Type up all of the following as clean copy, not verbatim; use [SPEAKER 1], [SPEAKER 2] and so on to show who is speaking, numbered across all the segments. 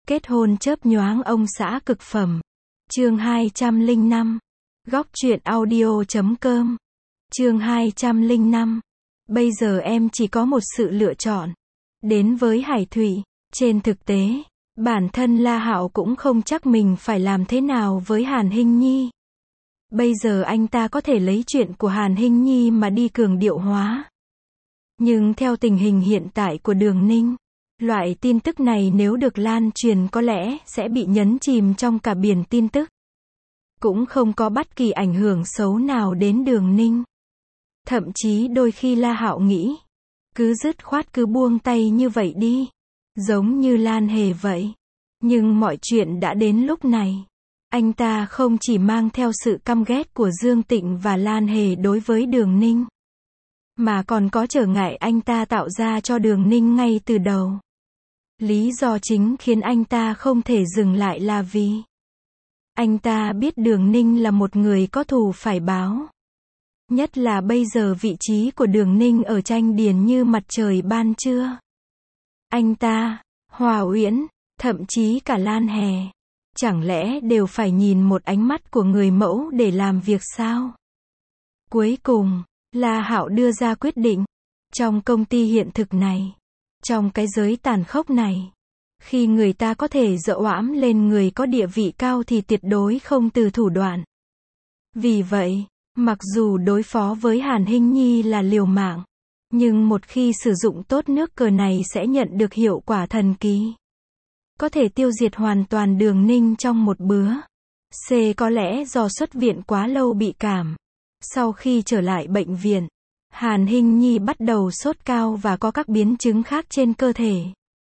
[SPEAKER 1] Kết hôn chớp nhoáng ông xã cực phẩm. Chương 205. Góc truyện audio.com. Chương 205. Bây giờ em chỉ có một sự lựa chọn. Đến với Hải Thụy. Trên thực tế, bản thân La Hạo cũng không chắc mình phải làm thế nào với Hàn Hinh Nhi. Bây giờ anh ta có thể lấy chuyện của Hàn Hinh Nhi mà đi cường điệu hóa. Nhưng theo tình hình hiện tại của Đường Ninh, loại tin tức này nếu được lan truyền có lẽ sẽ bị nhấn chìm trong cả biển tin tức. Cũng không có bất kỳ ảnh hưởng xấu nào đến Đường Ninh. Thậm chí đôi khi La Hạo nghĩ, cứ dứt khoát cứ buông tay như vậy đi. Giống như Lan Hề vậy. Nhưng mọi chuyện đã đến lúc này. Anh ta không chỉ mang theo sự căm ghét của Dương Tịnh và Lan Hề đối với Đường Ninh, mà còn có trở ngại anh ta tạo ra cho Đường Ninh ngay từ đầu. Lý do chính khiến anh ta không thể dừng lại là vì anh ta biết Đường Ninh là một người có thù phải báo. Nhất là bây giờ vị trí của Đường Ninh ở Tranh Điền như mặt trời ban trưa. Anh ta, Hòa Uyển, thậm chí cả Lan Hề, chẳng lẽ đều phải nhìn một ánh mắt của người mẫu để làm việc sao? Cuối cùng, La Hạo đưa ra quyết định. Trong công ty hiện thực này, trong cái giới tàn khốc này, khi người ta có thể dọa oãm lên người có địa vị cao thì tuyệt đối không từ thủ đoạn. Vì vậy, mặc dù đối phó với Hàn Hinh Nhi là liều mạng, nhưng một khi sử dụng tốt nước cờ này sẽ nhận được hiệu quả thần kỳ. Có thể tiêu diệt hoàn toàn Đường Ninh trong một bữa. C. Có lẽ do xuất viện quá lâu bị cảm. Sau khi trở lại bệnh viện, Hàn Hinh Nhi bắt đầu sốt cao và có các biến chứng khác trên cơ thể.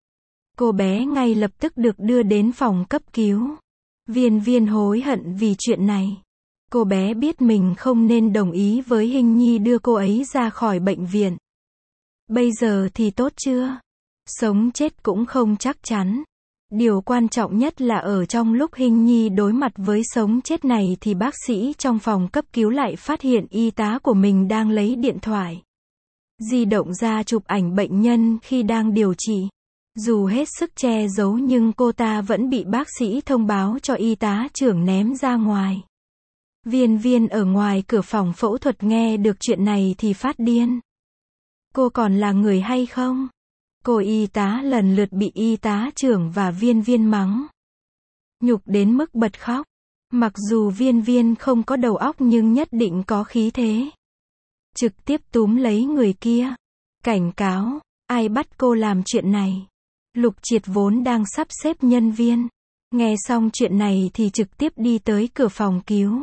[SPEAKER 1] Cô bé ngay lập tức được đưa đến phòng cấp cứu. Viên Viên hối hận vì chuyện này. Cô bé biết mình không nên đồng ý với Hinh Nhi đưa cô ấy ra khỏi bệnh viện. Bây giờ thì tốt chưa? Sống chết cũng không chắc chắn. Điều quan trọng nhất là ở trong lúc Hinh Nhi đối mặt với sống chết này thì bác sĩ trong phòng cấp cứu lại phát hiện y tá của mình đang lấy điện thoại di động ra chụp ảnh bệnh nhân khi đang điều trị. Dù hết sức che giấu nhưng cô ta vẫn bị bác sĩ thông báo cho y tá trưởng ném ra ngoài. Viên Viên ở ngoài cửa phòng phẫu thuật nghe được chuyện này thì phát điên. Cô còn là người hay không? Cô y tá lần lượt bị y tá trưởng và Viên Viên mắng. Nhục đến mức bật khóc. Mặc dù Viên Viên không có đầu óc nhưng nhất định có khí thế. Trực tiếp túm lấy người kia. Cảnh cáo, ai bắt cô làm chuyện này? Lục Triệt vốn đang sắp xếp nhân viên. Nghe xong chuyện này thì trực tiếp đi tới cửa phòng cứu.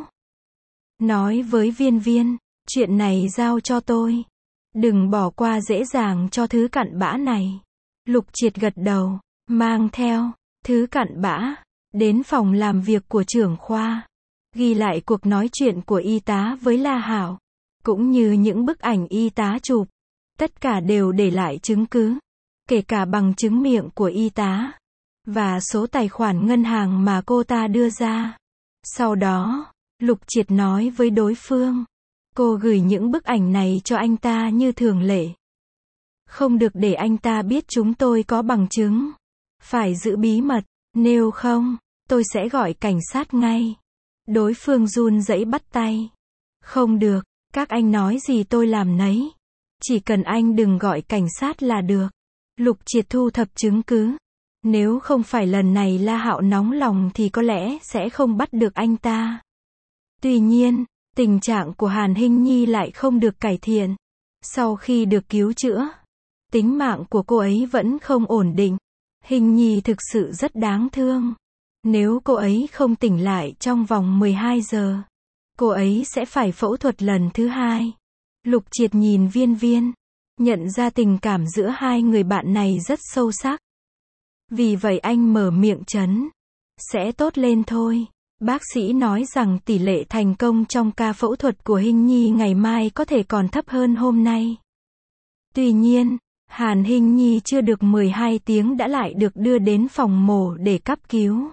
[SPEAKER 1] Nói với Viên Viên, chuyện này giao cho tôi. Đừng bỏ qua dễ dàng cho thứ cặn bã này. Lục Triệt gật đầu, mang theo thứ cặn bã đến phòng làm việc của trưởng khoa, ghi lại cuộc nói chuyện của y tá với La Hạo, cũng như những bức ảnh y tá chụp. Tất cả đều để lại chứng cứ, kể cả bằng chứng miệng của y tá và số tài khoản ngân hàng mà cô ta đưa ra. Sau đó, Lục Triệt nói với đối phương, cô gửi những bức ảnh này cho anh ta như thường lệ. Không được để anh ta biết chúng tôi có bằng chứng. Phải giữ bí mật, nếu không, tôi sẽ gọi cảnh sát ngay. Đối phương run rẩy bắt tay. Không được, các anh nói gì tôi làm nấy. Chỉ cần anh đừng gọi cảnh sát là được. Lục Triệt thu thập chứng cứ. Nếu không phải lần này La Hạo nóng lòng thì có lẽ sẽ không bắt được anh ta. Tuy nhiên, tình trạng của Hàn Hinh Nhi lại không được cải thiện. Sau khi được cứu chữa, tính mạng của cô ấy vẫn không ổn định. Hinh Nhi thực sự rất đáng thương. Nếu cô ấy không tỉnh lại trong vòng 12 giờ, cô ấy sẽ phải phẫu thuật lần thứ 2. Lục Triệt nhìn Viên Viên, nhận ra tình cảm giữa hai người bạn này rất sâu sắc. Vì vậy anh mở miệng trấn. Sẽ tốt lên thôi. Bác sĩ nói rằng tỷ lệ thành công trong ca phẫu thuật của Hinh Nhi ngày mai có thể còn thấp hơn hôm nay. Tuy nhiên, Hàn Hinh Nhi chưa được 12 tiếng đã lại được đưa đến phòng mổ để cấp cứu.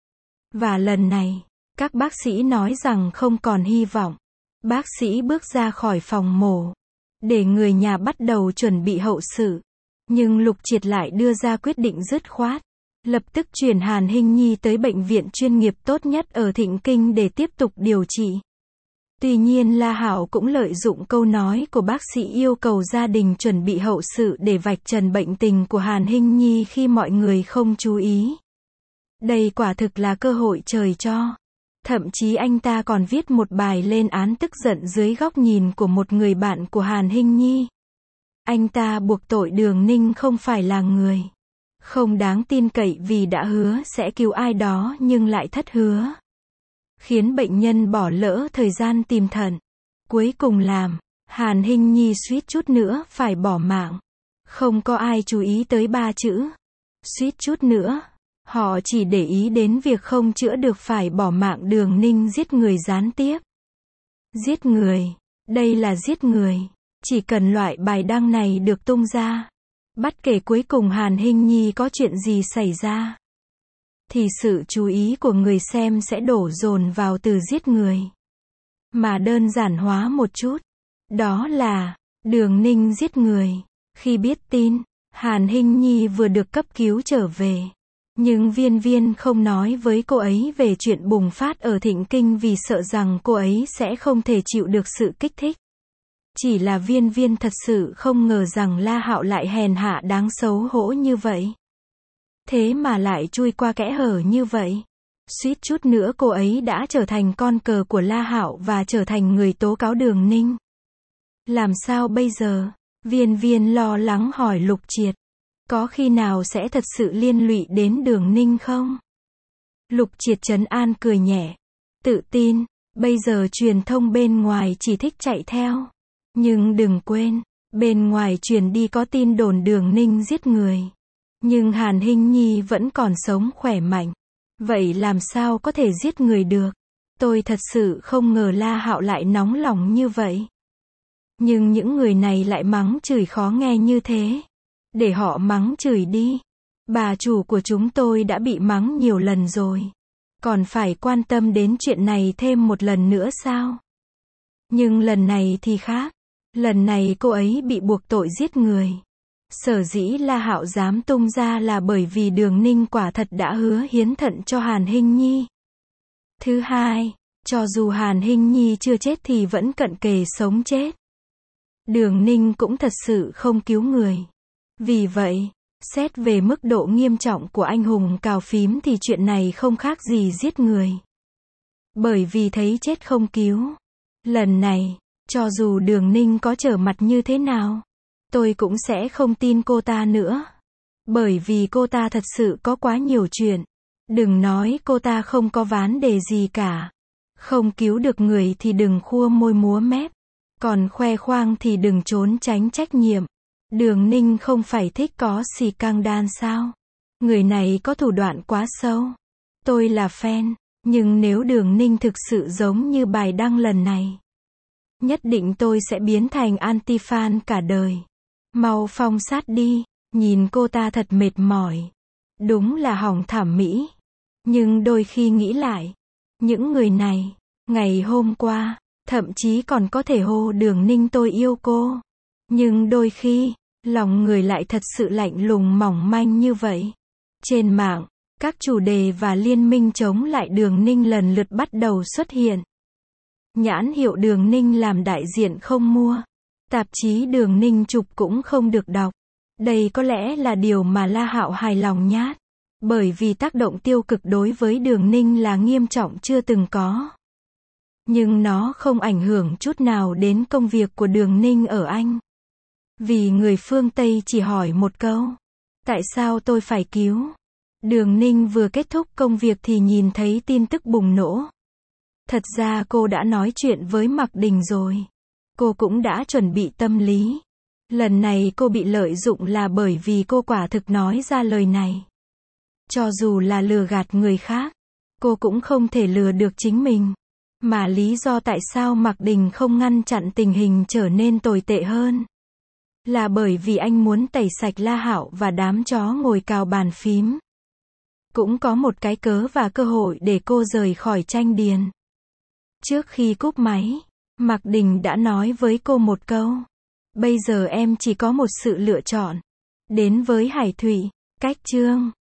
[SPEAKER 1] Và lần này, các bác sĩ nói rằng không còn hy vọng. Bác sĩ bước ra khỏi phòng mổ, để người nhà bắt đầu chuẩn bị hậu sự. Nhưng Lục Triệt lại đưa ra quyết định dứt khoát. lập tức chuyển Hàn Hinh Nhi tới bệnh viện chuyên nghiệp tốt nhất ở Thịnh Kinh để tiếp tục điều trị. Tuy nhiên La Hạo cũng lợi dụng câu nói của bác sĩ yêu cầu gia đình chuẩn bị hậu sự để vạch trần bệnh tình của Hàn Hinh Nhi khi mọi người không chú ý. Đây quả thực là cơ hội trời cho. Thậm chí anh ta còn viết một bài lên án tức giận dưới góc nhìn của một người bạn của Hàn Hinh Nhi. Anh ta buộc tội Đường Ninh không phải là người không đáng tin cậy vì đã hứa sẽ cứu ai đó nhưng lại thất hứa, khiến bệnh nhân bỏ lỡ thời gian tìm thận. Cuối cùng làm Hàn Hinh Nhi suýt chút nữa phải bỏ mạng. Không có ai chú ý tới 3 chữ suýt chút nữa. Họ chỉ để ý đến việc không chữa được phải bỏ mạng Đường Ninh giết người gián tiếp. Giết người. Đây là giết người. Chỉ cần loại bài đăng này được tung ra, bất kể cuối cùng Hàn Hinh Nhi có chuyện gì xảy ra, thì sự chú ý của người xem sẽ đổ dồn vào từ giết người. Mà đơn giản hóa một chút, đó là Đường Ninh giết người. Khi biết tin Hàn Hinh Nhi vừa được cấp cứu trở về, nhưng Viên Viên không nói với cô ấy về chuyện bùng phát ở Thịnh Kinh vì sợ rằng cô ấy sẽ không thể chịu được sự kích thích. Chỉ là Viên Viên thật sự không ngờ rằng La Hạo lại hèn hạ đáng xấu hổ như vậy. Thế mà lại chui qua kẽ hở như vậy. Suýt chút nữa cô ấy đã trở thành con cờ của La Hạo và trở thành người tố cáo Đường Ninh. Làm sao bây giờ? Viên Viên lo lắng hỏi Lục Triệt. Có khi nào sẽ thật sự liên lụy đến Đường Ninh không? Lục Triệt trấn an cười nhẹ. Tự tin, bây giờ truyền thông bên ngoài chỉ thích chạy theo. Nhưng đừng quên, bên ngoài truyền đi có tin đồn Đường Ninh giết người. Nhưng Hàn Hinh Nhi vẫn còn sống khỏe mạnh. Vậy làm sao có thể giết người được? Tôi thật sự không ngờ La Hạo lại nóng lòng như vậy. Nhưng những người này lại mắng chửi khó nghe như thế. Để họ mắng chửi đi. Bà chủ của chúng tôi đã bị mắng nhiều lần rồi. Còn phải quan tâm đến chuyện này thêm một lần nữa sao? Nhưng lần này thì khác. Lần này cô ấy bị buộc tội giết người. Sở dĩ La Hạo dám tung ra là bởi vì Đường Ninh quả thật đã hứa hiến thận cho Hàn Hinh Nhi. Thứ hai, cho dù Hàn Hinh Nhi chưa chết thì vẫn cận kề sống chết. Đường Ninh cũng thật sự không cứu người. Vì vậy, xét về mức độ nghiêm trọng của anh hùng cào phím thì chuyện này không khác gì giết người. Bởi vì thấy chết không cứu. Lần này, cho dù Đường Ninh có trở mặt như thế nào, tôi cũng sẽ không tin cô ta nữa. Bởi vì cô ta thật sự có quá nhiều chuyện. Đừng nói cô ta không có vấn đề gì cả. Không cứu được người thì đừng khua môi múa mép. Còn khoe khoang thì đừng trốn tránh trách nhiệm. Đường Ninh không phải thích có xì căng đan sao? Người này có thủ đoạn quá sâu. Tôi là fan, nhưng nếu Đường Ninh thực sự giống như bài đăng lần này, nhất định tôi sẽ biến thành anti-fan cả đời. Mau phong sát đi, nhìn cô ta thật mệt mỏi. Đúng là hỏng thẩm mỹ. Nhưng đôi khi nghĩ lại, những người này, ngày hôm qua, thậm chí còn có thể hô Đường Ninh tôi yêu cô. Nhưng đôi khi, lòng người lại thật sự lạnh lùng mỏng manh như vậy. Trên mạng, các chủ đề và liên minh chống lại Đường Ninh lần lượt bắt đầu xuất hiện. Nhãn hiệu Đường Ninh làm đại diện không mua. Tạp chí Đường Ninh chụp cũng không được đọc. Đây có lẽ là điều mà La Hạo hài lòng nhát. Bởi vì tác động tiêu cực đối với Đường Ninh là nghiêm trọng chưa từng có. Nhưng nó không ảnh hưởng chút nào đến công việc của Đường Ninh ở Anh. Vì người phương Tây chỉ hỏi một câu. Tại sao tôi phải cứu? Đường Ninh vừa kết thúc công việc thì nhìn thấy tin tức bùng nổ. Thật ra cô đã nói chuyện với Mạc Đình rồi. Cô cũng đã chuẩn bị tâm lý. Lần này cô bị lợi dụng là bởi vì cô quả thực nói ra lời này. Cho dù là lừa gạt người khác, cô cũng không thể lừa được chính mình. Mà lý do tại sao Mạc Đình không ngăn chặn tình hình trở nên tồi tệ hơn, là bởi vì anh muốn tẩy sạch La Hạo và đám chó ngồi cào bàn phím. Cũng có một cái cớ và cơ hội để cô rời khỏi tranh điền. Trước khi cúp máy, Mạc Đình đã nói với cô một câu. Bây giờ em chỉ có một sự lựa chọn. Đến với Hải Thụy, cách chương